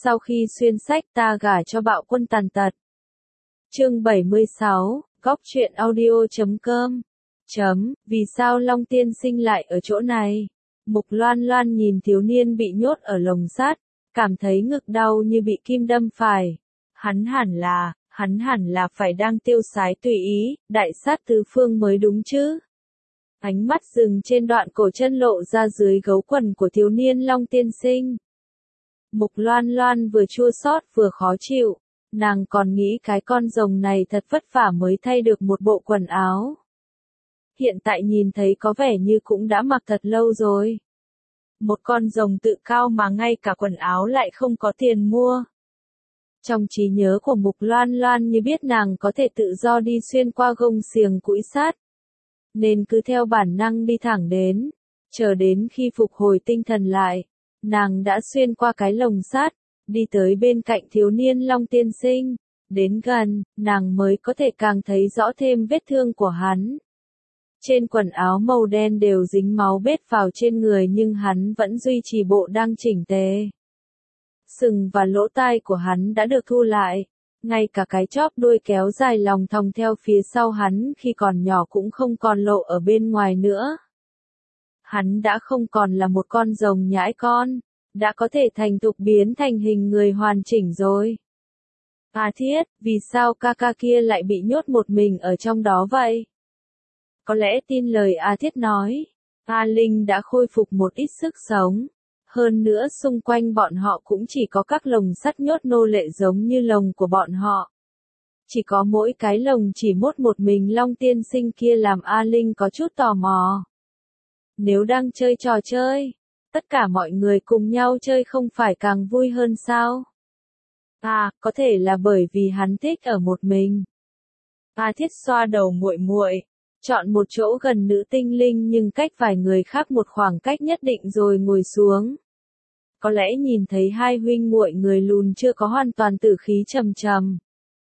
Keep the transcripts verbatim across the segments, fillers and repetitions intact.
Sau khi xuyên sách ta gả cho bạo quân tàn tật. Chương bảy mươi sáu, góc truyện audio chấm com. Chấm, vì sao Long Tiên Sinh lại ở chỗ này? Mục Loan Loan nhìn thiếu niên bị nhốt ở lồng sắt, cảm thấy ngực đau như bị kim đâm phải. Hắn hẳn là, hắn hẳn là phải đang tiêu sái tùy ý, đại sát tứ phương mới đúng chứ. Ánh mắt dừng trên đoạn cổ chân lộ ra dưới gấu quần của thiếu niên Long Tiên Sinh. Mục Loan Loan vừa chua xót vừa khó chịu, nàng còn nghĩ cái con rồng này thật vất vả mới thay được một bộ quần áo. Hiện tại nhìn thấy có vẻ như cũng đã mặc thật lâu rồi. Một con rồng tự cao mà ngay cả quần áo lại không có tiền mua. Trong trí nhớ của Mục Loan Loan như biết nàng có thể tự do đi xuyên qua gông xiềng cũi sắt, nên cứ theo bản năng đi thẳng đến, chờ đến khi phục hồi tinh thần lại, nàng đã xuyên qua cái lồng sắt, đi tới bên cạnh thiếu niên Long Tiên Sinh, đến gần, nàng mới có thể càng thấy rõ thêm vết thương của hắn. Trên quần áo màu đen đều dính máu bết vào trên người nhưng hắn vẫn duy trì bộ đang chỉnh tề. Sừng và lỗ tai của hắn đã được thu lại, ngay cả cái chóp đuôi kéo dài lòng thòng theo phía sau hắn khi còn nhỏ cũng không còn lộ ở bên ngoài nữa. Hắn đã không còn là một con rồng nhãi con, đã có thể thành thục biến thành hình người hoàn chỉnh rồi. A Thiết, vì sao ca ca kia lại bị nhốt một mình ở trong đó vậy? Có lẽ tin lời A Thiết nói, A Linh đã khôi phục một ít sức sống. Hơn nữa xung quanh bọn họ cũng chỉ có các lồng sắt nhốt nô lệ giống như lồng của bọn họ. Chỉ có mỗi cái lồng chỉ mốt một mình Long Tiên Sinh kia làm A Linh có chút tò mò. Nếu đang chơi trò chơi, tất cả mọi người cùng nhau chơi không phải càng vui hơn sao? À, có thể là bởi vì hắn thích ở một mình. A Thiết xoa đầu muội muội, chọn một chỗ gần nữ tinh linh nhưng cách vài người khác một khoảng cách nhất định rồi ngồi xuống. Có lẽ nhìn thấy hai huynh muội người lùn chưa có hoàn toàn tử khí trầm trầm.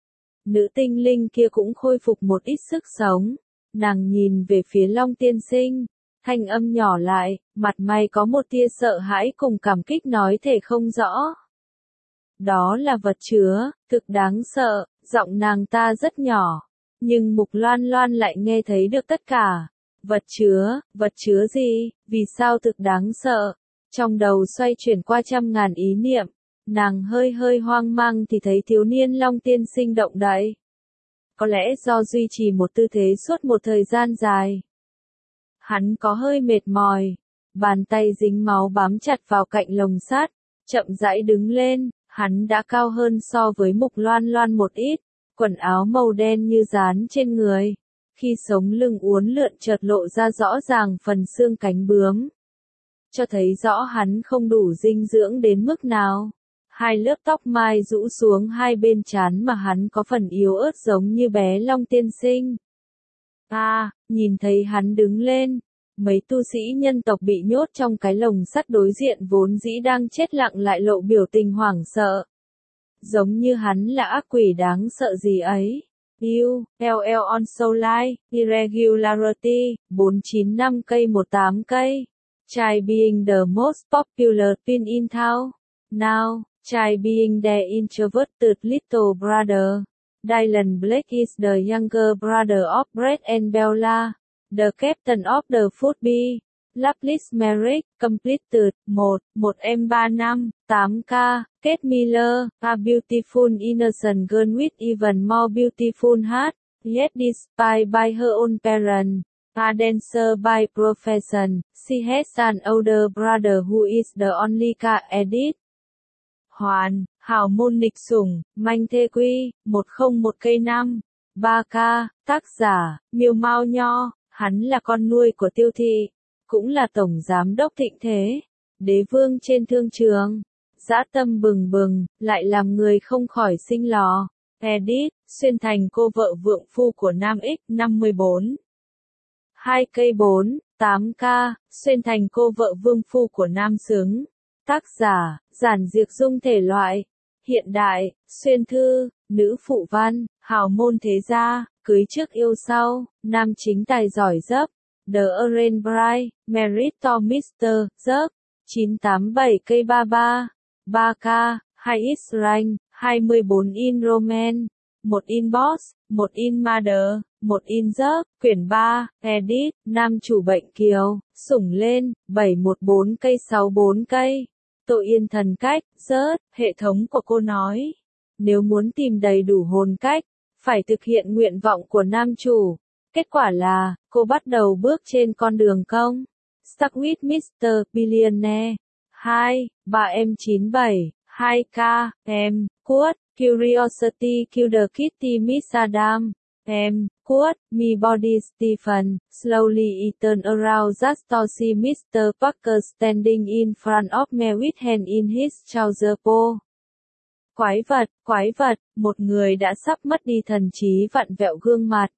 Nữ tinh linh kia cũng khôi phục một ít sức sống. Nàng nhìn về phía Long Tiên Sinh, thanh âm nhỏ lại, mặt mày có một tia sợ hãi cùng cảm kích nói thể không rõ. Đó là vật chứa, thực đáng sợ, giọng nàng ta rất nhỏ. Nhưng Mục Loan Loan lại nghe thấy được tất cả. Vật chứa, vật chứa gì, vì sao thực đáng sợ? Trong đầu xoay chuyển qua trăm ngàn ý niệm, nàng hơi hơi hoang mang thì thấy thiếu niên Long Tiên Sinh động đậy. Có lẽ do duy trì một tư thế suốt một thời gian dài. Hắn có hơi mệt mỏi, bàn tay dính máu bám chặt vào cạnh lồng sắt, chậm rãi đứng lên, hắn đã cao hơn so với Mục Loan Loan một ít, quần áo màu đen như dán trên người. Khi sống lưng uốn lượn chợt lộ ra rõ ràng phần xương cánh bướm. Cho thấy rõ hắn không đủ dinh dưỡng đến mức nào. Hai lớp tóc mai rũ xuống hai bên trán mà hắn có phần yếu ớt giống như bé Long Tiên Sinh. À, nhìn thấy hắn đứng lên, mấy tu sĩ nhân tộc bị nhốt trong cái lồng sắt đối diện vốn dĩ đang chết lặng lại lộ biểu tình hoảng sợ. Giống như hắn là ác quỷ đáng sợ gì ấy. U, L L on Soulline, Irregularity, bốn chín năm cây một tám cây. Try being the most popular pin in town. Now, try being the introverted little brother. Dylan Blake is the younger brother of Brett and Bella, the captain of the football. Loveless Merrick, completed, một, một em ba năm, tám K, Kate Miller, a beautiful innocent girl with even more beautiful heart, yet despised by her own parents. A dancer by profession, she has an older brother who is the only car edit. Hoàn, hào môn nghịch sủng, manh thê quy, một không một cây năm, ba K, tác giả, Miêu Mao Nho, hắn là con nuôi của Tiêu Thị, cũng là tổng giám đốc Thịnh Thế, đế vương trên thương trường, dã tâm bừng bừng, lại làm người không khỏi sinh lò. Edit, xuyên thành cô vợ vượng phu của Nam X năm mươi bốn. hai cây bốn, tám K, xuyên thành cô vợ vương phu của Nam Xứng. Tác giả, giản diệt dung thể loại. Hiện đại, xuyên thư, nữ phụ văn, hào môn thế gia, cưới trước yêu sau, nam chính tài giỏi dấp. The Orange Bride, Merit to mister, dấp. chín tám bảy cây ba ba. ba K, hai x rank, hai mươi bốn in roman, một in boss, một in mother, một in giấc, quyển ba, edit, nam chủ bệnh kiều, sủng lên, bảy một bốn cây sáu bốn cây. Tội yên thần cách, rớt, hệ thống của cô nói. Nếu muốn tìm đầy đủ hồn cách, phải thực hiện nguyện vọng của nam chủ. Kết quả là, cô bắt đầu bước trên con đường công. Stuck with mít-tơ Billionaire. hai, ba em chín bảy, hai k, em, Quote, Curiosity Killer Kitty Miss Adam. Em, Quote, Me Body Stephen, Slowly Eaten Around Just to see mít-tơ Parker standing in front of me with hand in his trouser po. Quái vật, quái vật, một người đã sắp mất đi thần trí vặn vẹo gương mặt.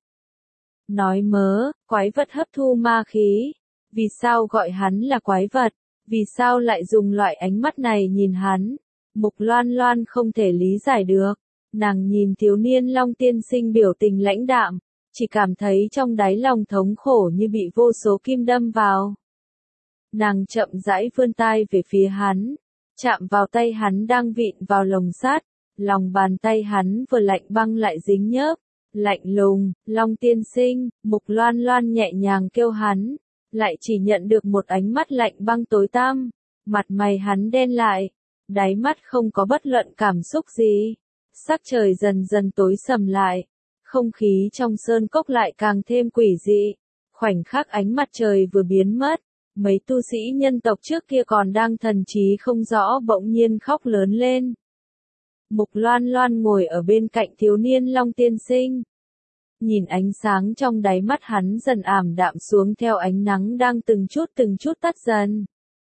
Nói mớ, quái vật hấp thu ma khí. Vì sao gọi hắn là quái vật? Vì sao lại dùng loại ánh mắt này nhìn hắn? Mục Loan Loan không thể lý giải được. Nàng nhìn thiếu niên Long tiên sinh biểu tình lãnh đạm, chỉ cảm thấy trong đáy lòng thống khổ như bị vô số kim đâm vào. Nàng chậm rãi vươn tay về phía hắn, chạm vào tay hắn đang vịn vào lồng sắt, lòng bàn tay hắn vừa lạnh băng lại dính nhớp, lạnh lùng, Long tiên sinh, Mục Loan Loan nhẹ nhàng kêu hắn, lại chỉ nhận được một ánh mắt lạnh băng tối tăm, mặt mày hắn đen lại, đáy mắt không có bất luận cảm xúc gì. Sắc trời dần dần tối sầm lại, không khí trong sơn cốc lại càng thêm quỷ dị. Khoảnh khắc ánh mặt trời vừa biến mất, mấy tu sĩ nhân tộc trước kia còn đang thần trí không rõ bỗng nhiên khóc lớn lên. Mục Loan Loan ngồi ở bên cạnh thiếu niên Long tiên sinh. Nhìn ánh sáng trong đáy mắt hắn dần ảm đạm xuống theo ánh nắng đang từng chút từng chút tắt dần.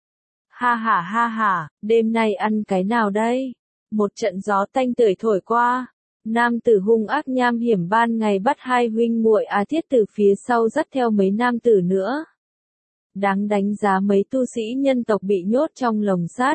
Ha ha ha ha, đêm nay ăn cái nào đây? Một trận gió tanh tưởi thổi qua, nam tử hung ác nham hiểm ban ngày bắt hai huynh muội Á Thiết từ phía sau dắt theo mấy nam tử nữa. Đáng đánh giá mấy tu sĩ nhân tộc bị nhốt trong lồng sắt.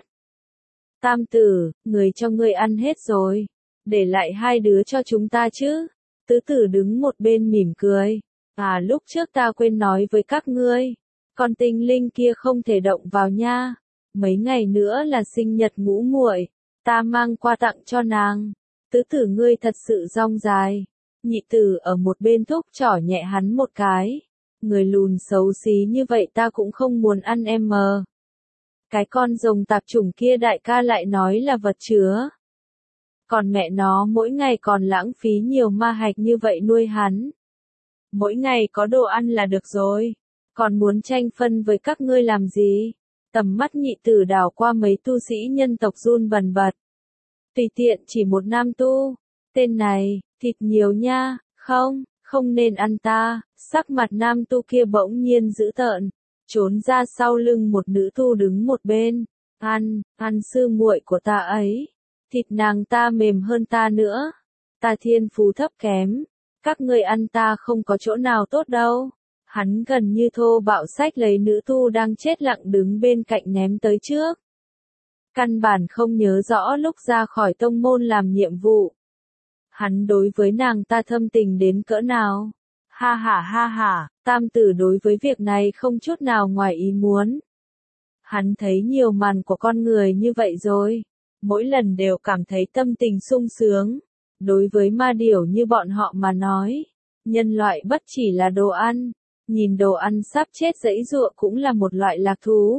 Tam tử, người cho ngươi ăn hết rồi, để lại hai đứa cho chúng ta chứ. Tứ tử đứng một bên mỉm cười. À lúc trước ta quên nói với các ngươi, con tinh linh kia không thể động vào nha. Mấy ngày nữa là sinh nhật ngũ muội. Ta mang qua tặng cho nàng. Tứ tử ngươi thật sự rong dài. Nhị tử ở một bên thúc trỏ nhẹ hắn một cái. Người lùn xấu xí như vậy ta cũng không muốn ăn em mờ. Cái con rồng tạp chủng kia đại ca lại nói là vật chứa. Còn mẹ nó mỗi ngày còn lãng phí nhiều ma hạch như vậy nuôi hắn. Mỗi ngày có đồ ăn là được rồi. Còn muốn tranh phân với các ngươi làm gì? Tầm mắt nhị tử đảo qua mấy tu sĩ nhân tộc run bần bật. Tùy tiện chỉ một nam tu. Tên này, thịt nhiều nha, không, không nên ăn ta. Sắc mặt nam tu kia bỗng nhiên dữ tợn, trốn ra sau lưng một nữ tu đứng một bên. Ăn, ăn sư muội của ta ấy. Thịt nàng ta mềm hơn ta nữa. Ta thiên phú thấp kém. Các ngươi ăn ta không có chỗ nào tốt đâu. Hắn gần như thô bạo xách lấy nữ tu đang chết lặng đứng bên cạnh ném tới trước. Căn bản không nhớ rõ lúc ra khỏi tông môn làm nhiệm vụ. Hắn đối với nàng ta thâm tình đến cỡ nào. Ha ha ha ha, tam tử đối với việc này không chút nào ngoài ý muốn. Hắn thấy nhiều màn của con người như vậy rồi. Mỗi lần đều cảm thấy tâm tình sung sướng. Đối với ma điểu như bọn họ mà nói, nhân loại bất chỉ là đồ ăn. Nhìn đồ ăn sắp chết giãy giụa cũng là một loại lạc thú.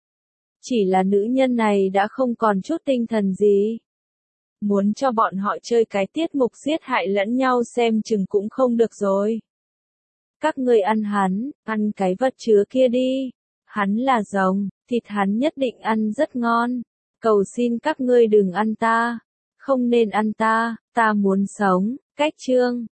Chỉ là nữ nhân này đã không còn chút tinh thần gì. Muốn cho bọn họ chơi cái tiết mục giết hại lẫn nhau xem chừng cũng không được rồi. Các ngươi ăn hắn, ăn cái vật chứa kia đi. Hắn là rồng, thịt hắn nhất định ăn rất ngon. Cầu xin các ngươi đừng ăn ta. Không nên ăn ta, ta muốn sống. Cách chương